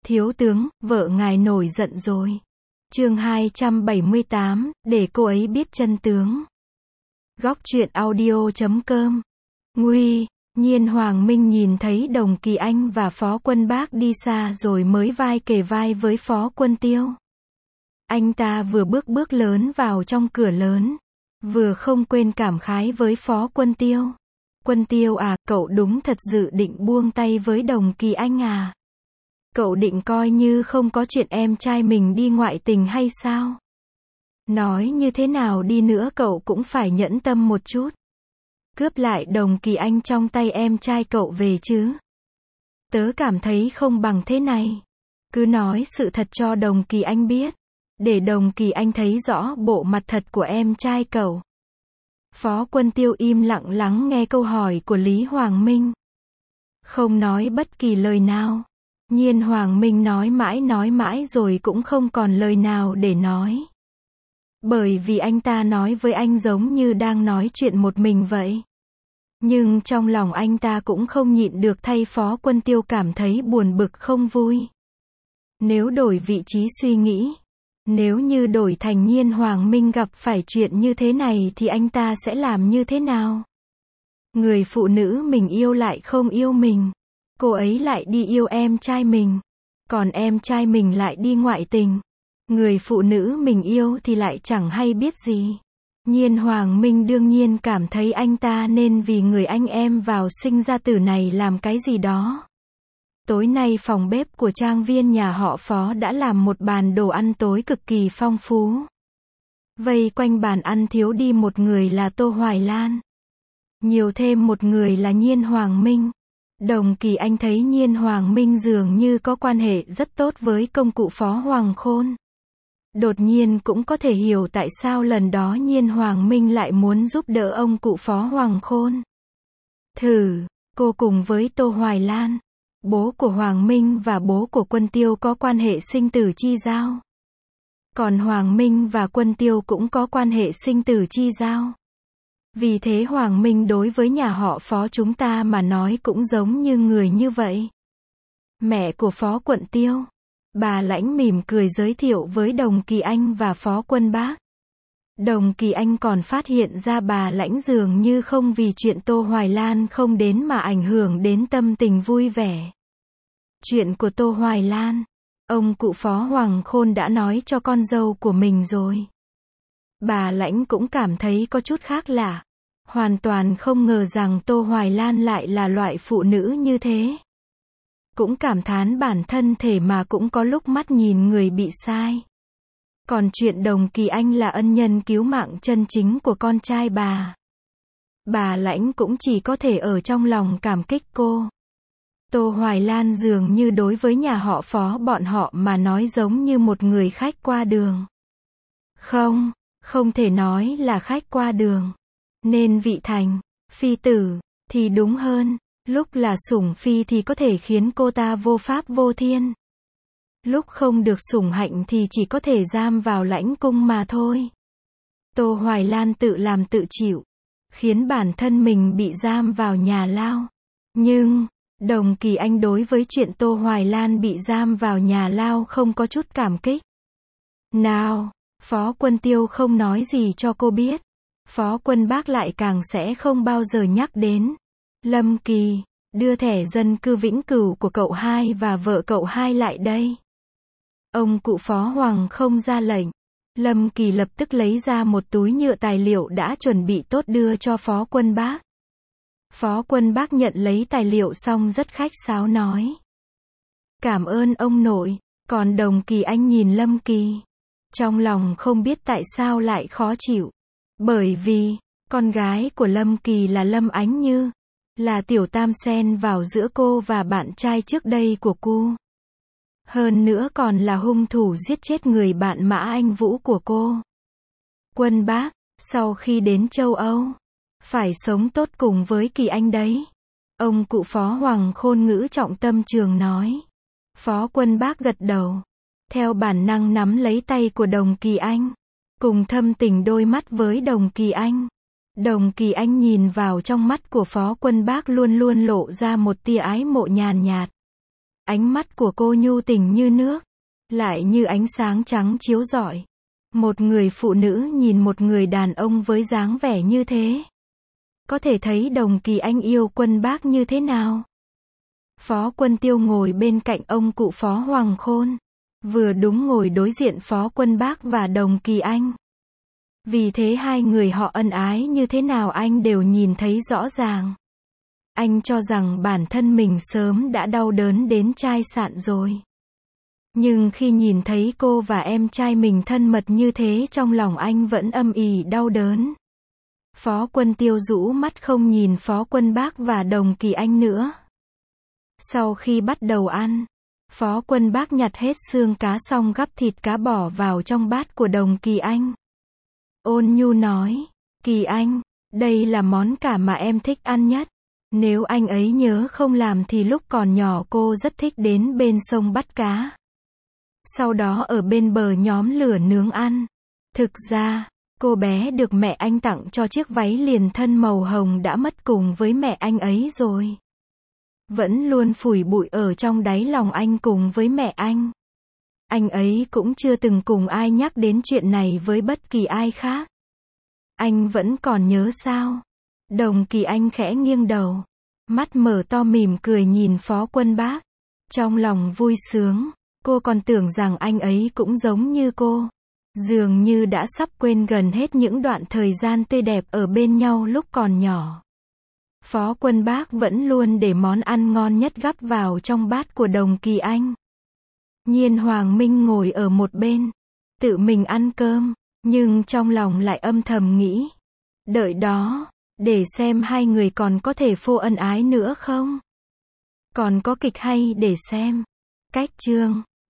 Thiếu tướng, vợ ngài nổi giận rồi. Chương 278, để cô ấy biết chân tướng. Góc truyện audio.com. Nguy, Nhiên Hoàng Minh nhìn thấy Đồng Kỳ Anh và Phó Quân Bác đi xa rồi mới vai kề vai với Phó Quân Tiêu. Anh ta vừa bước lớn vào trong cửa lớn, vừa không quên cảm khái với Phó Quân Tiêu. Quân Tiêu à, cậu đúng thật dự định buông tay với Đồng Kỳ Anh à? Cậu định coi như không có chuyện em trai mình đi ngoại tình hay sao? Nói như thế nào đi nữa cậu cũng phải nhẫn tâm một chút. Cướp lại Đồng Kỳ Anh trong tay em trai cậu về chứ. Tớ cảm thấy không bằng thế này. Cứ nói sự thật cho Đồng Kỳ Anh biết. Để Đồng Kỳ Anh thấy rõ bộ mặt thật của em trai cậu. Phó Quân Tiêu im lặng lắng nghe câu hỏi của Lý Hoàng Minh. Không nói bất kỳ lời nào. Nhiên Hoàng Minh nói mãi rồi cũng không còn lời nào để nói. Bởi vì anh ta nói với anh giống như đang nói chuyện một mình vậy. Nhưng trong lòng anh ta cũng không nhịn được thay Phó Quân Tiêu cảm thấy buồn bực không vui. Nếu đổi vị trí suy nghĩ, nếu như đổi thành Nhiên Hoàng Minh gặp phải chuyện như thế này thì anh ta sẽ làm như thế nào? Người phụ nữ mình yêu lại không yêu mình. Cô ấy lại đi yêu em trai mình. Còn em trai mình lại đi ngoại tình. Người phụ nữ mình yêu thì lại chẳng hay biết gì. Nhiên Hoàng Minh đương nhiên cảm thấy anh ta nên vì người anh em vào sinh ra tử này làm cái gì đó. Tối nay phòng bếp của trang viên nhà họ Phó đã làm một bàn đồ ăn tối cực kỳ phong phú. Vây quanh bàn ăn thiếu đi một người là Tô Hoài Lan. Nhiều thêm một người là Nhiên Hoàng Minh. Đồng Kỳ Anh thấy Nhiên Hoàng Minh dường như có quan hệ rất tốt với công cụ Phó Hoàng Khôn. Đột nhiên cũng có thể hiểu tại sao lần đó Nhiên Hoàng Minh lại muốn giúp đỡ ông cụ Phó Hoàng Khôn. Cô cùng với Tô Hoài Lan, bố của Hoàng Minh và bố của Quân Tiêu có quan hệ sinh tử chi giao. Còn Hoàng Minh và Quân Tiêu cũng có quan hệ sinh tử chi giao. Vì thế Hoàng Minh đối với nhà họ Phó chúng ta mà nói cũng giống như người như vậy. Mẹ của Phó Quận Tiêu. Bà Lãnh mỉm cười giới thiệu với Đồng Kỳ Anh và Phó Quân Bác. Đồng Kỳ Anh còn phát hiện ra bà Lãnh dường như không vì chuyện Tô Hoài Lan không đến mà ảnh hưởng đến tâm tình vui vẻ. Chuyện của Tô Hoài Lan, ông cụ Phó Hoàng Khôn đã nói cho con dâu của mình rồi. Bà Lãnh cũng cảm thấy có chút khác lạ. Hoàn toàn không ngờ rằng Tô Hoài Lan lại là loại phụ nữ như thế. Cũng cảm thán bản thân thể mà cũng có lúc mắt nhìn người bị sai. Còn chuyện Đồng Kỳ Anh là ân nhân cứu mạng chân chính của con trai bà Lãnh cũng chỉ có thể ở trong lòng cảm kích cô. Tô Hoài Lan dường như đối với nhà họ Phó bọn họ mà nói giống như một người khách qua đường. Không thể nói là khách qua đường. Nên vị thành phi tử thì đúng hơn. Lúc là sủng phi thì có thể khiến cô ta vô pháp vô thiên. Lúc không được sủng hạnh thì chỉ có thể giam vào lãnh cung mà thôi. Tô Hoài Lan tự làm tự chịu, khiến bản thân mình bị giam vào nhà lao. Nhưng, Đồng Kỳ Anh đối với chuyện Tô Hoài Lan bị giam vào nhà lao không có chút cảm kích. Nào, Phó Quân Tiêu không nói gì cho cô biết. Phó Quân Bác lại càng sẽ không bao giờ nhắc đến. Lâm Kỳ, đưa thẻ dân cư vĩnh cửu của cậu hai và vợ cậu hai lại đây. Ông cụ Phó Hoàng không ra lệnh. Lâm Kỳ lập tức lấy ra một túi nhựa tài liệu đã chuẩn bị tốt đưa cho Phó Quân Bác. Phó Quân Bác nhận lấy tài liệu xong rất khách sáo nói. Cảm ơn ông nội. Còn Đồng Kỳ Anh nhìn Lâm Kỳ. Trong lòng không biết tại sao lại khó chịu. Bởi vì, con gái của Lâm Kỳ là Lâm Ánh Như. Là tiểu tam xen vào giữa cô và bạn trai trước đây của cô. Hơn nữa còn là hung thủ giết chết người bạn Mã Anh Vũ của cô. Quân Bác, sau khi đến châu Âu, phải sống tốt cùng với Kỳ Anh đấy. Ông cụ Phó Hoàng Khôn ngữ trọng tâm trường nói. Phó Quân Bác gật đầu. Theo bản năng nắm lấy tay của Đồng Kỳ Anh. Cùng thâm tình đôi mắt với Đồng Kỳ Anh. Đồng Kỳ Anh nhìn vào trong mắt của Phó Quân Bác luôn luôn lộ ra một tia ái mộ nhàn nhạt. Ánh mắt của cô nhu tình như nước, lại như ánh sáng trắng chiếu rọi. Một người phụ nữ nhìn một người đàn ông với dáng vẻ như thế, có thể thấy Đồng Kỳ Anh yêu Quân Bác như thế nào. Phó Quân Tiêu ngồi bên cạnh ông cụ Phó Hoàng Khôn, vừa đúng ngồi đối diện Phó Quân Bác và Đồng Kỳ Anh. Vì thế hai người họ ân ái như thế nào anh đều nhìn thấy rõ ràng. Anh cho rằng bản thân mình sớm đã đau đớn đến chai sạn rồi. Nhưng khi nhìn thấy cô và em trai mình thân mật như thế, trong lòng anh vẫn âm ỉ đau đớn. Phó Quân Tiêu rũ mắt không nhìn Phó Quân Bác và Đồng Kỳ Anh nữa. Sau khi bắt đầu ăn, Phó Quân Bác nhặt hết xương cá xong gắp thịt cá bỏ vào trong bát của Đồng Kỳ Anh. Ôn nhu nói, Kỳ Anh, đây là món cá mà em thích ăn nhất. Nếu anh ấy nhớ không làm thì lúc còn nhỏ cô rất thích đến bên sông bắt cá. Sau đó ở bên bờ nhóm lửa nướng ăn. Thực ra, cô bé được mẹ anh tặng cho chiếc váy liền thân màu hồng đã mất cùng với mẹ anh ấy rồi. Vẫn luôn phủi bụi ở trong đáy lòng anh cùng với mẹ anh. Anh ấy cũng chưa từng cùng ai nhắc đến chuyện này với bất kỳ ai khác. Anh vẫn còn nhớ sao? Đồng Kỳ Anh khẽ nghiêng đầu, mắt mở to mỉm cười nhìn Phó Quân Bác. Trong lòng vui sướng, cô còn tưởng rằng anh ấy cũng giống như cô. Dường như đã sắp quên gần hết những đoạn thời gian tươi đẹp ở bên nhau lúc còn nhỏ. Phó Quân Bác vẫn luôn để món ăn ngon nhất gắp vào trong bát của Đồng Kỳ Anh. Nhiên Hoàng Minh ngồi ở một bên, tự mình ăn cơm, nhưng trong lòng lại âm thầm nghĩ, đợi đó, để xem hai người còn có thể phô ân ái nữa không? Còn có kịch hay để xem. Cách chương